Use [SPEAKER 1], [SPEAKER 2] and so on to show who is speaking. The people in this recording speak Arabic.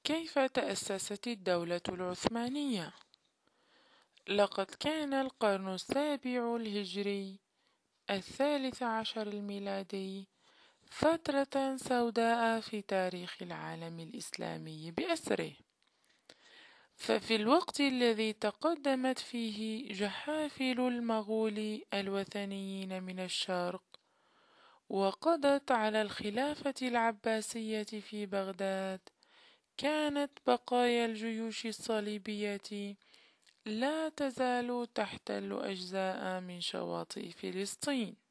[SPEAKER 1] كيف تأسست الدولة العثمانية؟ لقد كان القرن السابع الهجري 13 الميلادي فترة سوداء في تاريخ العالم الإسلامي بأسره، ففي الوقت الذي تقدمت فيه جحافل المغول الوثنيين من الشرق وقضت على الخلافة العباسية في بغداد، كانت بقايا الجيوش الصليبية لا تزال تحتل أجزاء من شواطئ فلسطين.